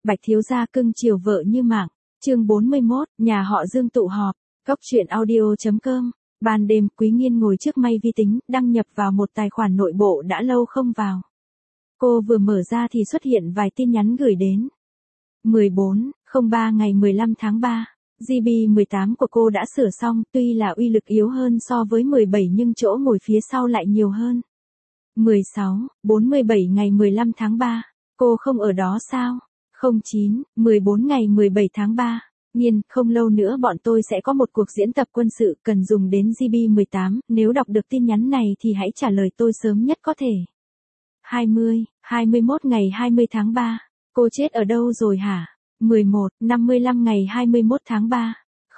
Bạch thiếu gia cưng chiều vợ như mạng. Chương 41, nhà họ Dương tụ họp. Cốc truyện audio.com. Ban đêm, Quý Nghiên ngồi trước may vi tính, đăng nhập vào một tài khoản nội bộ đã lâu không vào. Cô vừa mở ra thì xuất hiện vài tin nhắn gửi đến. 14:03 ngày 15 tháng 3. GB 18 của cô đã sửa xong, tuy là uy lực yếu hơn so với 17 nhưng chỗ ngồi phía sau lại nhiều hơn. 16:47 ngày 15 tháng 3. Cô không ở đó sao? 09:14 ngày 17 tháng 3. Nhiên, không lâu nữa bọn tôi sẽ có một cuộc diễn tập quân sự cần dùng đến GB 18, nếu đọc được tin nhắn này thì hãy trả lời tôi sớm nhất có thể. 21 ngày 20 tháng 3. Cô chết ở đâu rồi hả? 11:55 ngày 21 tháng 3.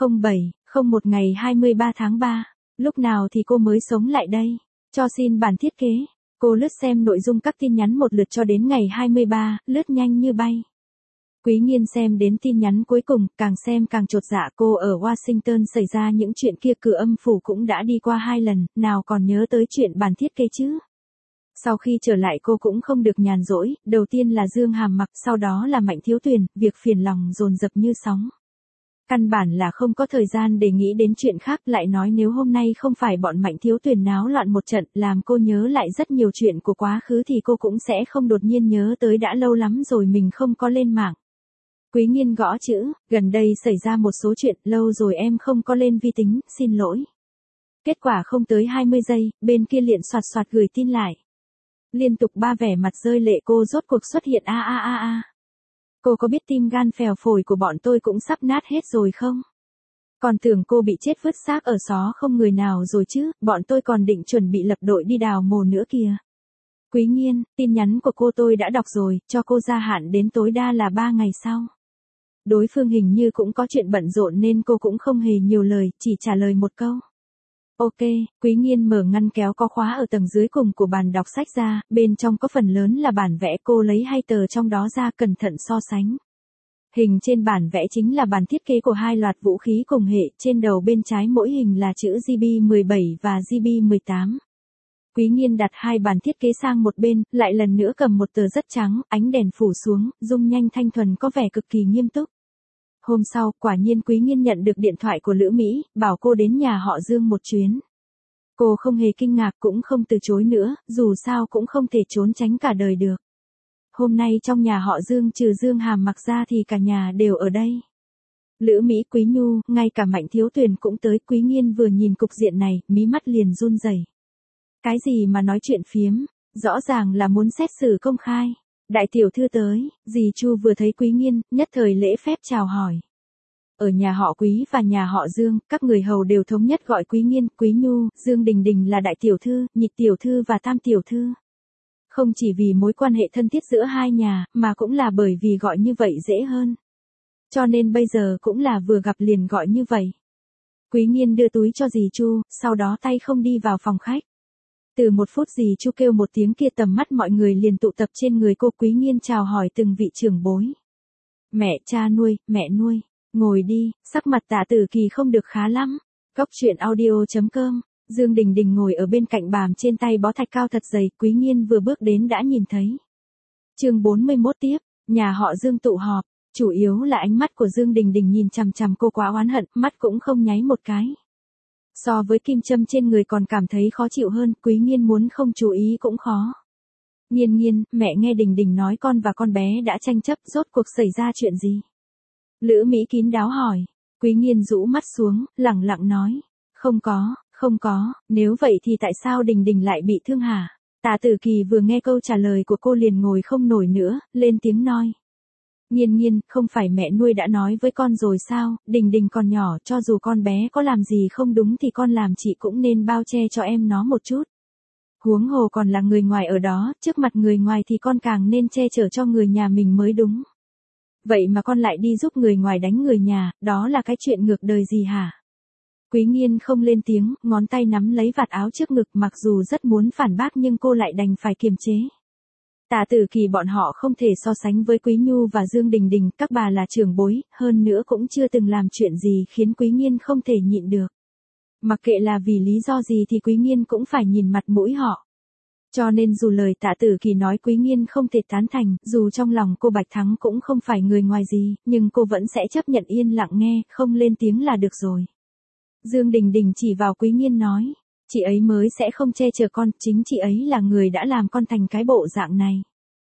07:01 ngày 23 tháng 3. Lúc nào thì cô mới sống lại đây? Cho xin bản thiết kế. Cô lướt xem nội dung các tin nhắn một lượt cho đến ngày 23, lướt nhanh như bay. Quý Nghiên xem đến tin nhắn cuối cùng, càng xem càng chột dạ. Cô ở Washington xảy ra những chuyện kia Cửa Âm Phủ cũng đã đi qua 2 lần, nào còn nhớ tới chuyện bản thiết kế chứ. Sau khi trở lại cô cũng không được nhàn rỗi, đầu tiên là Dương Hàm Mặc, sau đó là Mạnh Thiếu Tuyền, việc phiền lòng dồn dập như sóng. Căn bản là không có thời gian để nghĩ đến chuyện khác, lại nói nếu hôm nay không phải bọn Mạnh Thiếu Tuyền náo loạn một trận, làm cô nhớ lại rất nhiều chuyện của quá khứ thì cô cũng sẽ không đột nhiên nhớ tới đã lâu lắm rồi mình không có lên mạng. Quý Nghiên gõ chữ, gần đây xảy ra một số chuyện, lâu rồi em không có lên vi tính, xin lỗi. Kết quả không tới 20 giây, bên kia liền soạt soạt gửi tin lại. Liên tục 3 vẻ mặt rơi lệ cô rốt cuộc xuất hiện a. Cô có biết tim gan phèo phổi của bọn tôi cũng sắp nát hết rồi không? Còn tưởng cô bị chết vứt xác ở xó không người nào rồi chứ, bọn tôi còn định chuẩn bị lập đội đi đào mồ nữa kìa. Quý Nghiên, tin nhắn của cô tôi đã đọc rồi, cho cô gia hạn đến tối đa là 3 ngày sau. Đối phương hình như cũng có chuyện bận rộn nên cô cũng không hề nhiều lời, chỉ trả lời một câu. Ok, Quý Nghiên mở ngăn kéo có khóa ở tầng dưới cùng của bàn đọc sách ra, bên trong có phần lớn là bản vẽ, cô lấy 2 tờ trong đó ra cẩn thận so sánh. Hình trên bản vẽ chính là bản thiết kế của 2 loạt vũ khí cùng hệ, trên đầu bên trái mỗi hình là chữ GB 17 và GB 18. Quý Nghiên đặt 2 bản thiết kế sang một bên, lại lần nữa cầm một tờ rất trắng, ánh đèn phủ xuống, dung nhanh thanh thuần có vẻ cực kỳ nghiêm túc. Hôm sau, quả nhiên Quý Nghiên nhận được điện thoại của Lữ Mỹ, bảo cô đến nhà họ Dương một chuyến. Cô không hề kinh ngạc cũng không từ chối nữa, dù sao cũng không thể trốn tránh cả đời được. Hôm nay trong nhà họ Dương trừ Dương Hàm Mặc ra thì cả nhà đều ở đây. Lữ Mỹ, Quý Nhu, ngay cả Mạnh Thiếu Tuyền cũng tới. Quý Nghiên vừa nhìn cục diện này, mí mắt liền run rẩy. Cái gì mà nói chuyện phiếm, rõ ràng là muốn xét xử công khai. Đại tiểu thư tới, dì Chu vừa thấy Quý Nghiên, nhất thời lễ phép chào hỏi. Ở nhà họ Quý và nhà họ Dương, các người hầu đều thống nhất gọi Quý Nghiên, Quý Nhu, Dương Đình Đình là đại tiểu thư, nhị tiểu thư và tam tiểu thư. Không chỉ vì mối quan hệ thân thiết giữa hai nhà, mà cũng là bởi vì gọi như vậy dễ hơn. Cho nên bây giờ cũng là vừa gặp liền gọi như vậy. Quý Nghiên đưa túi cho dì Chu, sau đó tay không đi vào phòng khách. Từ 1 phút dì Chu kêu một tiếng kia tầm mắt mọi người liền tụ tập trên người cô. Quý Nghiên chào hỏi từng vị trưởng bối. Mẹ, cha nuôi, mẹ nuôi, ngồi đi, sắc mặt Tạ Tử Kỳ không được khá lắm. Cốc truyện audio.com. Dương Đình Đình ngồi ở bên cạnh bàm, trên tay bó thạch cao thật dày. Quý Nghiên vừa bước đến đã nhìn thấy. Chương 41 tiếp, nhà họ Dương tụ họp. Chủ yếu là ánh mắt của Dương Đình Đình nhìn chằm chằm cô quá oán hận, mắt cũng không nháy một cái. So với kim châm trên người còn cảm thấy khó chịu hơn, Quý Nghiên muốn không chú ý cũng khó. Nghiên, mẹ nghe Đình Đình nói con và con bé đã tranh chấp, rốt cuộc xảy ra chuyện gì? Lữ Mỹ kín đáo hỏi. Quý Nghiên rũ mắt xuống, lẳng lặng nói. Không có, nếu vậy thì tại sao Đình Đình lại bị thương hả? Tạ Tử Kỳ vừa nghe câu trả lời của cô liền ngồi không nổi nữa, lên tiếng nói. Nghiên, không phải mẹ nuôi đã nói với con rồi sao, Đình Đình còn nhỏ, cho dù con bé có làm gì không đúng thì con làm chị cũng nên bao che cho em nó một chút. Huống hồ còn là người ngoài ở đó, trước mặt người ngoài thì con càng nên che chở cho người nhà mình mới đúng. Vậy mà con lại đi giúp người ngoài đánh người nhà, đó là cái chuyện ngược đời gì hả? Quý Nghiên không lên tiếng, ngón tay nắm lấy vạt áo trước ngực, mặc dù rất muốn phản bác nhưng cô lại đành phải kiềm chế. Tạ Tử Kỳ bọn họ không thể so sánh với Quý Nhu và Dương Đình Đình, các bà là trưởng bối, hơn nữa cũng chưa từng làm chuyện gì khiến Quý Nghiên không thể nhịn được. Mặc kệ là vì lý do gì thì Quý Nghiên cũng phải nhìn mặt mũi họ. Cho nên dù lời Tạ Tử Kỳ nói Quý Nghiên không thể tán thành, dù trong lòng cô Bạch Thắng cũng không phải người ngoài gì, nhưng cô vẫn sẽ chấp nhận yên lặng nghe, không lên tiếng là được rồi. Dương Đình Đình chỉ vào Quý Nghiên nói, chị ấy mới sẽ không che chở con, chính chị ấy là người đã làm con thành cái bộ dạng này.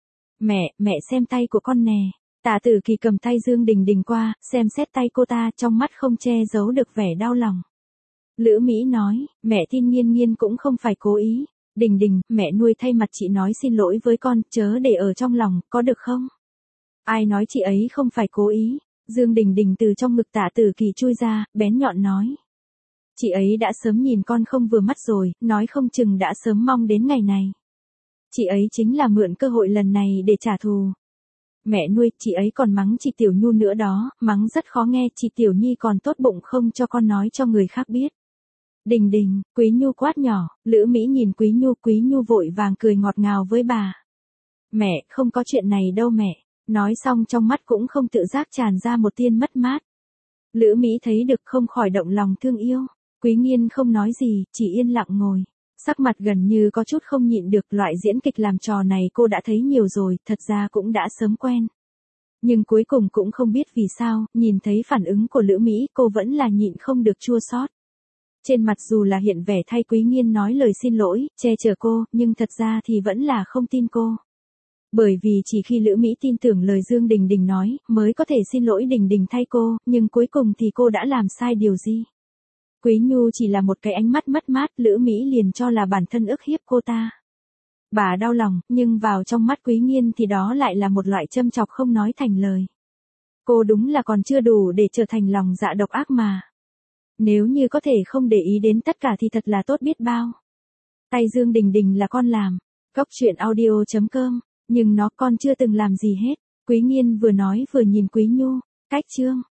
Mẹ xem tay của con nè. Tạ Tử Kỳ cầm tay Dương Đình Đình qua, xem xét tay cô ta, trong mắt không che giấu được vẻ đau lòng. Lữ Mỹ nói, mẹ tin Nghiên Nghiên cũng không phải cố ý. Đình Đình, mẹ nuôi thay mặt chị nói xin lỗi với con, chớ để ở trong lòng, có được không? Ai nói chị ấy không phải cố ý? Dương Đình Đình từ trong ngực Tạ Tử Kỳ chui ra, bén nhọn nói. Chị ấy đã sớm nhìn con không vừa mắt rồi, nói không chừng đã sớm mong đến ngày này. Chị ấy chính là mượn cơ hội lần này để trả thù. Mẹ nuôi, chị ấy còn mắng chị Tiểu Nhu nữa đó, mắng rất khó nghe, chị Tiểu Nhi còn tốt bụng không cho con nói cho người khác biết. Đình Đình, Quý Nhu quát nhỏ, Lữ Mỹ nhìn Quý Nhu vội vàng cười ngọt ngào với bà. Mẹ, không có chuyện này đâu mẹ. Nói xong trong mắt cũng không tự giác tràn ra một tia mất mát. Lữ Mỹ thấy được không khỏi động lòng thương yêu. Quý Nghiên không nói gì, chỉ yên lặng ngồi. Sắc mặt gần như có chút không nhịn được, loại diễn kịch làm trò này cô đã thấy nhiều rồi, thật ra cũng đã sớm quen. Nhưng cuối cùng cũng không biết vì sao, nhìn thấy phản ứng của Lữ Mỹ, cô vẫn là nhịn không được chua xót. Trên mặt dù là hiện vẻ thay Quý Nghiên nói lời xin lỗi, che chở cô, nhưng thật ra thì vẫn là không tin cô. Bởi vì chỉ khi Lữ Mỹ tin tưởng lời Dương Đình Đình nói, mới có thể xin lỗi Đình Đình thay cô, nhưng cuối cùng thì cô đã làm sai điều gì? Quý Nhu chỉ là một cái ánh mắt mất mát, Lữ Mỹ liền cho là bản thân ức hiếp cô ta. Bà đau lòng, nhưng vào trong mắt Quý Nghiên thì đó lại là một loại châm chọc không nói thành lời. Cô đúng là còn chưa đủ để trở thành lòng dạ độc ác mà. Nếu như có thể không để ý đến tất cả thì thật là tốt biết bao. Tay Dương Đình Đình là con làm. Góc truyện audio.com, nhưng nó con chưa từng làm gì hết. Quý Nghiên vừa nói vừa nhìn Quý Nhu. Cách chương